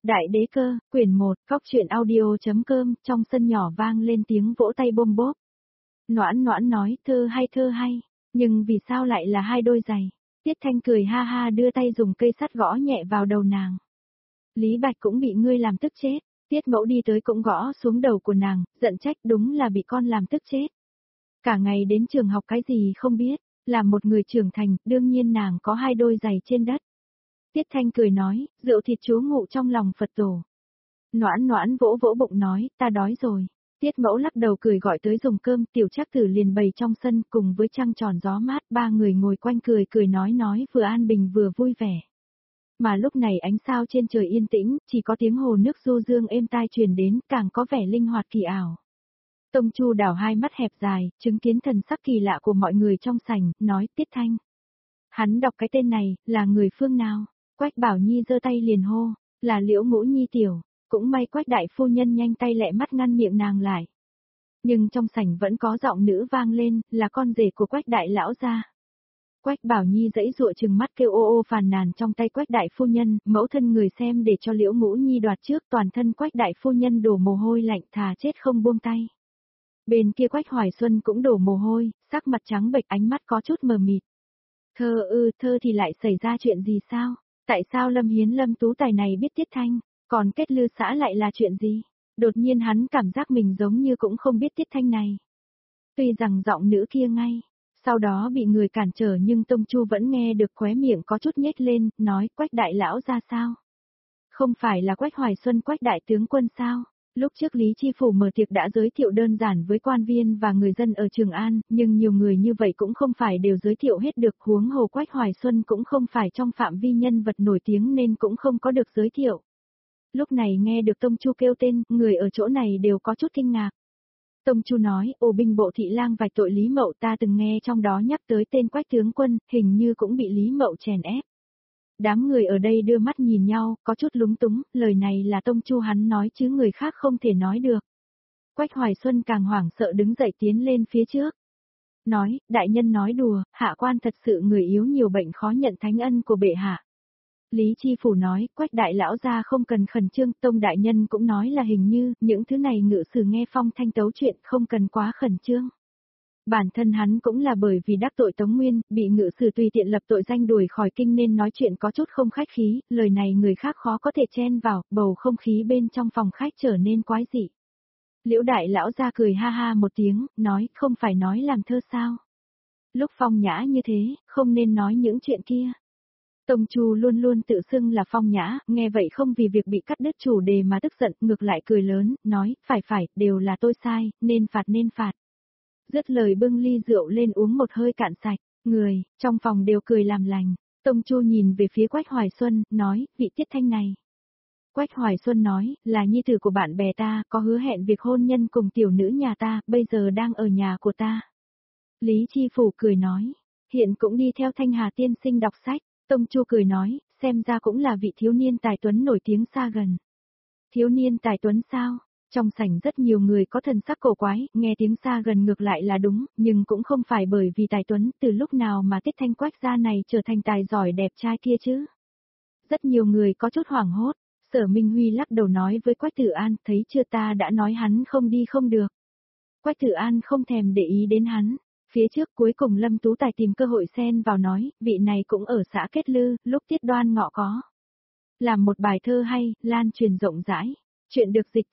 Đại đế cơ, quyển 1, Cóc truyện audio.com, trong sân nhỏ vang lên tiếng vỗ tay bôm bốp. Noãn Noãn nói, thơ hay, nhưng vì sao lại là hai đôi giày? Tiết Thanh cười ha ha đưa tay dùng cây sắt gõ nhẹ vào đầu nàng. Lý Bạch cũng bị ngươi làm tức chết, Tiết Mẫu đi tới cũng gõ xuống đầu của nàng, giận trách đúng là bị con làm tức chết. Cả ngày đến trường học cái gì không biết, là một người trưởng thành, đương nhiên nàng có hai đôi giày trên đất. Tiết Thanh cười nói, rượu thịt chú ngụ trong lòng Phật tổ. Noãn Noãn vỗ vỗ bụng nói, ta đói rồi. Tiết Mẫu lắc đầu cười gọi tới dùng cơm, Tiểu Trác Tử liền bày trong sân cùng với trăng tròn gió mát, ba người ngồi quanh cười cười nói vừa an bình vừa vui vẻ. Mà lúc này ánh sao trên trời yên tĩnh, chỉ có tiếng hồ nước du dương êm tai truyền đến, càng có vẻ linh hoạt kỳ ảo. Tông Chu đảo hai mắt hẹp dài, chứng kiến thần sắc kỳ lạ của mọi người trong sảnh, nói Tiết Thanh. Hắn đọc cái tên này, là người phương nào? Quách Bảo Nhi giơ tay liền hô, là Liễu Ngũ Nhi tiểu, cũng may Quách đại phu nhân nhanh tay lẹ mắt ngăn miệng nàng lại. Nhưng trong sảnh vẫn có giọng nữ vang lên, là con rể của Quách đại lão gia. Quách Bảo Nhi giãy giụa trừng mắt kêu ô ô phàn nàn trong tay Quách đại phu nhân, mẫu thân người xem để cho Liễu Ngũ Nhi đoạt trước, toàn thân Quách đại phu nhân đổ mồ hôi lạnh, thà chết không buông tay. Bên kia Quách Hoài Xuân cũng đổ mồ hôi, sắc mặt trắng bệch, ánh mắt có chút mờ mịt. Thơ thì lại xảy ra chuyện gì sao? Tại sao Lâm Hiến Lâm Tú Tài này biết Tiết Thanh, còn Kết Lư xã lại là chuyện gì? Đột nhiên hắn cảm giác mình giống như cũng không biết Tiết Thanh này. Tuy rằng giọng nữ kia ngay, sau đó bị người cản trở nhưng Tông Chu vẫn nghe được, khóe miệng có chút nhếch lên, nói Quách đại lão ra sao? Không phải là Quách Hoài Xuân Quách đại tướng quân sao? Lúc trước Lý Chi Phủ mở tiệc đã giới thiệu đơn giản với quan viên và người dân ở Trường An, nhưng nhiều người như vậy cũng không phải đều giới thiệu hết được, huống hồ Quách Hoài Xuân cũng không phải trong phạm vi nhân vật nổi tiếng nên cũng không có được giới thiệu. Lúc này nghe được Tông Chu kêu tên, người ở chỗ này đều có chút kinh ngạc. Tông Chu nói, ồ binh bộ thị lang vạch tội Lý Mậu, ta từng nghe trong đó nhắc tới tên Quách tướng quân, hình như cũng bị Lý Mậu chèn ép. Đám người ở đây đưa mắt nhìn nhau, có chút lúng túng, lời này là Tông Chu hắn nói chứ người khác không thể nói được. Quách Hoài Xuân càng hoảng sợ đứng dậy tiến lên phía trước. Nói, đại nhân nói đùa, hạ quan thật sự người yếu nhiều bệnh khó nhận thánh ân của bệ hạ. Lý Chi Phủ nói, Quách đại lão gia không cần khẩn trương, Tông đại nhân cũng nói là hình như, những thứ này ngự sử nghe phong thanh tấu chuyện không cần quá khẩn trương. Bản thân hắn cũng là bởi vì đắc tội Tống Nguyên, bị ngự sử tùy tiện lập tội danh đuổi khỏi kinh nên nói chuyện có chút không khách khí, lời này người khác khó có thể chen vào, bầu không khí bên trong phòng khách trở nên quái dị. Liễu đại lão ra cười ha ha một tiếng, nói, không phải nói làm thơ sao? Lúc phong nhã như thế, không nên nói những chuyện kia. Tông Chu luôn luôn tự xưng là phong nhã, nghe vậy không vì việc bị cắt đứt chủ đề mà tức giận, ngược lại cười lớn, nói, phải, đều là tôi sai, nên phạt. Dứt lời bưng ly rượu lên uống một hơi cạn sạch, người, trong phòng đều cười làm lành. Tông Chu nhìn về phía Quách Hoài Xuân, nói, vị Tiết Thanh này. Quách Hoài Xuân nói, là nhi tử của bạn bè ta, có hứa hẹn việc hôn nhân cùng tiểu nữ nhà ta, bây giờ đang ở nhà của ta. Lý Chi Phủ cười nói, hiện cũng đi theo Thanh Hà tiên sinh đọc sách. Tông Chu cười nói, xem ra cũng là vị thiếu niên tài tuấn nổi tiếng xa gần. Thiếu niên tài tuấn sao? Trong sảnh rất nhiều người có thần sắc cổ quái, nghe tiếng xa gần ngược lại là đúng, nhưng cũng không phải bởi vì tài tuấn, từ lúc nào mà Tiết Thanh Quách gia này trở thành tài giỏi đẹp trai kia chứ. Rất nhiều người có chút hoảng hốt, Sở Minh Huy lắc đầu nói với Quách Tử An, thấy chưa ta đã nói hắn không đi không được. Quách Tử An không thèm để ý đến hắn. Phía trước cuối cùng Lâm Tú Tài tìm cơ hội xen vào nói, vị này cũng ở xã Kết Lư, lúc Tiết Đoan Ngọ có. Làm một bài thơ hay, lan truyền rộng rãi. Chuyện được dịch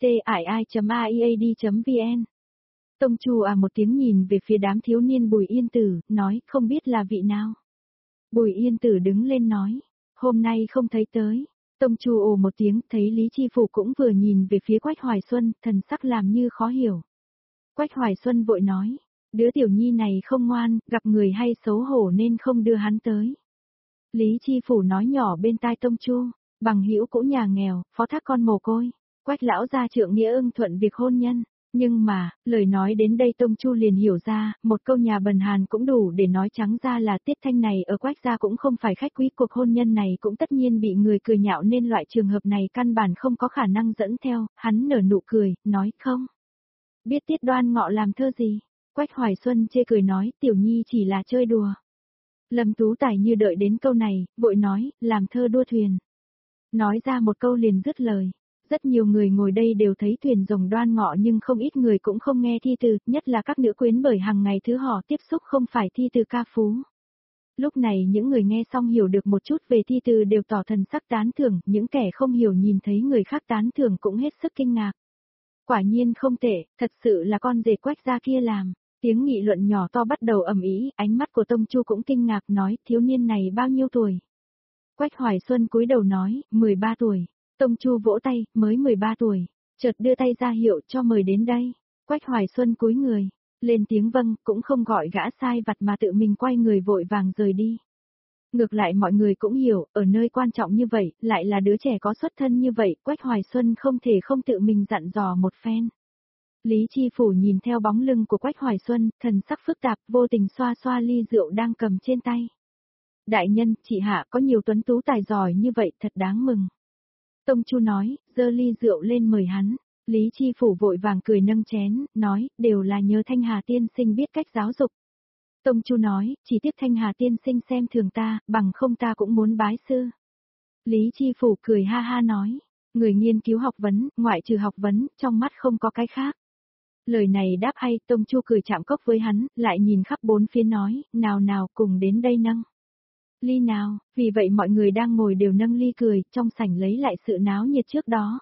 tai.iad.vn. Tông Chu một tiếng nhìn về phía đám thiếu niên Bùi Yên Tử, nói, không biết là vị nào. Bùi Yên Tử đứng lên nói, hôm nay không thấy tới. Tông Chu ồ một tiếng, thấy Lý Chi Phủ cũng vừa nhìn về phía Quách Hoài Xuân, thần sắc làm như khó hiểu. Quách Hoài Xuân vội nói, đứa tiểu nhi này không ngoan, gặp người hay xấu hổ nên không đưa hắn tới. Lý Chi Phủ nói nhỏ bên tai Tông Chu, bằng hữu cũ nhà nghèo, phó thác con mồ côi. Quách lão gia trượng nghĩa ưng thuận việc hôn nhân, nhưng mà, lời nói đến đây Tông Chu liền hiểu ra, một câu nhà bần hàn cũng đủ để nói trắng ra là Tiết Thanh này ở Quách gia cũng không phải khách quý, cuộc hôn nhân này cũng tất nhiên bị người cười nhạo nên loại trường hợp này căn bản không có khả năng dẫn theo, hắn nở nụ cười, nói không. Biết Tiết Đoan Ngọ làm thơ gì? Quách Hoài Xuân chê cười nói, tiểu nhi chỉ là chơi đùa. Lâm Tú Tài như đợi đến câu này, vội nói, làm thơ đua thuyền. Nói ra một câu liền dứt lời. Rất nhiều người ngồi đây đều thấy thuyền rồng đoan ngọ nhưng không ít người cũng không nghe thi từ, nhất là các nữ quyến bởi hàng ngày thứ họ tiếp xúc không phải thi từ ca phú. Lúc này những người nghe xong hiểu được một chút về thi từ đều tỏ thần sắc tán thưởng, những kẻ không hiểu nhìn thấy người khác tán thưởng cũng hết sức kinh ngạc. Quả nhiên không tệ, thật sự là con rể Quách gia kia làm. Tiếng nghị luận nhỏ to bắt đầu ầm ĩ, ánh mắt của Tông Chu cũng kinh ngạc nói, thiếu niên này bao nhiêu tuổi? Quách Hoài Xuân cúi đầu nói, 13 tuổi. Tông Chu vỗ tay, mới 13 tuổi. Chợt đưa tay ra hiệu cho mời đến đây. Quách Hoài Xuân cúi người, lên tiếng vâng, cũng không gọi gã sai vặt mà tự mình quay người vội vàng rời đi. Ngược lại mọi người cũng hiểu, ở nơi quan trọng như vậy, lại là đứa trẻ có xuất thân như vậy, Quách Hoài Xuân không thể không tự mình dặn dò một phen. Lý Chi Phủ nhìn theo bóng lưng của Quách Hoài Xuân, thần sắc phức tạp, vô tình xoa xoa ly rượu đang cầm trên tay. Đại nhân, chị hạ có nhiều tuấn tú tài giỏi như vậy, thật đáng mừng. Tông Chu nói, giơ ly rượu lên mời hắn. Lý Chi Phủ vội vàng cười nâng chén, nói, đều là nhờ Thanh Hà tiên sinh biết cách giáo dục. Tông Chu nói, chỉ tiếc Thanh Hà tiên sinh xem thường ta, bằng không ta cũng muốn bái sư. Lý Chi Phủ cười ha ha nói, người nghiên cứu học vấn, ngoại trừ học vấn, trong mắt không có cái khác. Lời này đáp hay, Tông Chu cười chạm cốc với hắn, lại nhìn khắp bốn phía nói, nào nào cùng đến đây nâng. Ly nào, vì vậy mọi người đang ngồi đều nâng ly cười, trong sảnh lấy lại sự náo nhiệt trước đó.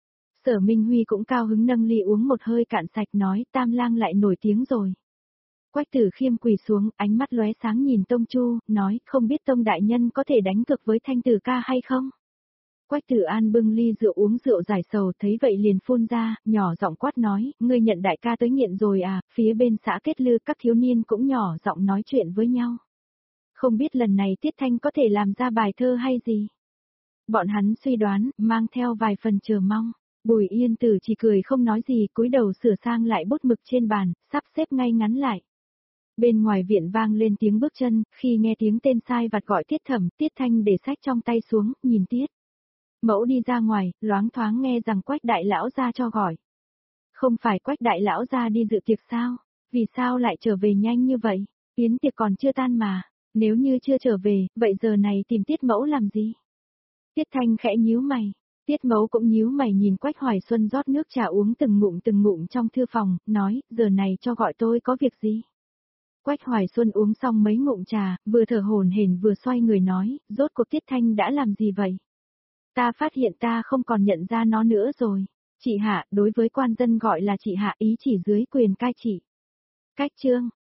Sở Minh Huy cũng cao hứng nâng ly uống một hơi cạn sạch nói, Tam Lang lại nổi tiếng rồi. Quách Tử Khiêm quỳ xuống, ánh mắt lóe sáng nhìn Tông Chu, nói, không biết Tông đại nhân có thể đánh cược với Thanh Tử ca hay không? Quách Tử An bưng ly rượu uống rượu giải sầu, thấy vậy liền phun ra, nhỏ giọng quát nói, ngươi nhận đại ca tới nghiện rồi à? Phía bên xã Kết Lư các thiếu niên cũng nhỏ giọng nói chuyện với nhau. Không biết lần này Tiết Thanh có thể làm ra bài thơ hay gì? Bọn hắn suy đoán, mang theo vài phần chờ mong. Bùi Yên Tử chỉ cười không nói gì, cúi đầu sửa sang lại bút mực trên bàn, sắp xếp ngay ngắn lại. Bên ngoài viện vang lên tiếng bước chân, khi nghe tiếng tên sai vặt gọi Tiết Thẩm, Tiết Thanh để sách trong tay xuống, nhìn Tiết Mẫu đi ra ngoài, loáng thoáng nghe rằng Quách đại lão gia cho gọi. Không phải Quách đại lão gia đi dự tiệc sao? Vì sao lại trở về nhanh như vậy? Yến tiệc còn chưa tan mà. Nếu như chưa trở về, vậy giờ này tìm Tiết Mẫu làm gì? Tiết Thanh khẽ nhíu mày. Tiết Mẫu cũng nhíu mày nhìn Quách Hoài Xuân rót nước trà uống từng ngụm trong thư phòng, nói, giờ này cho gọi tôi có việc gì? Quách Hoài Xuân uống xong mấy ngụm trà, vừa thở hổn hển vừa xoay người nói, rốt cuộc Tiết Thanh đã làm gì vậy? Ta phát hiện ta không còn nhận ra nó nữa rồi. Chị hạ, đối với quan dân gọi là chị hạ, ý chỉ dưới quyền cai trị. Cách chương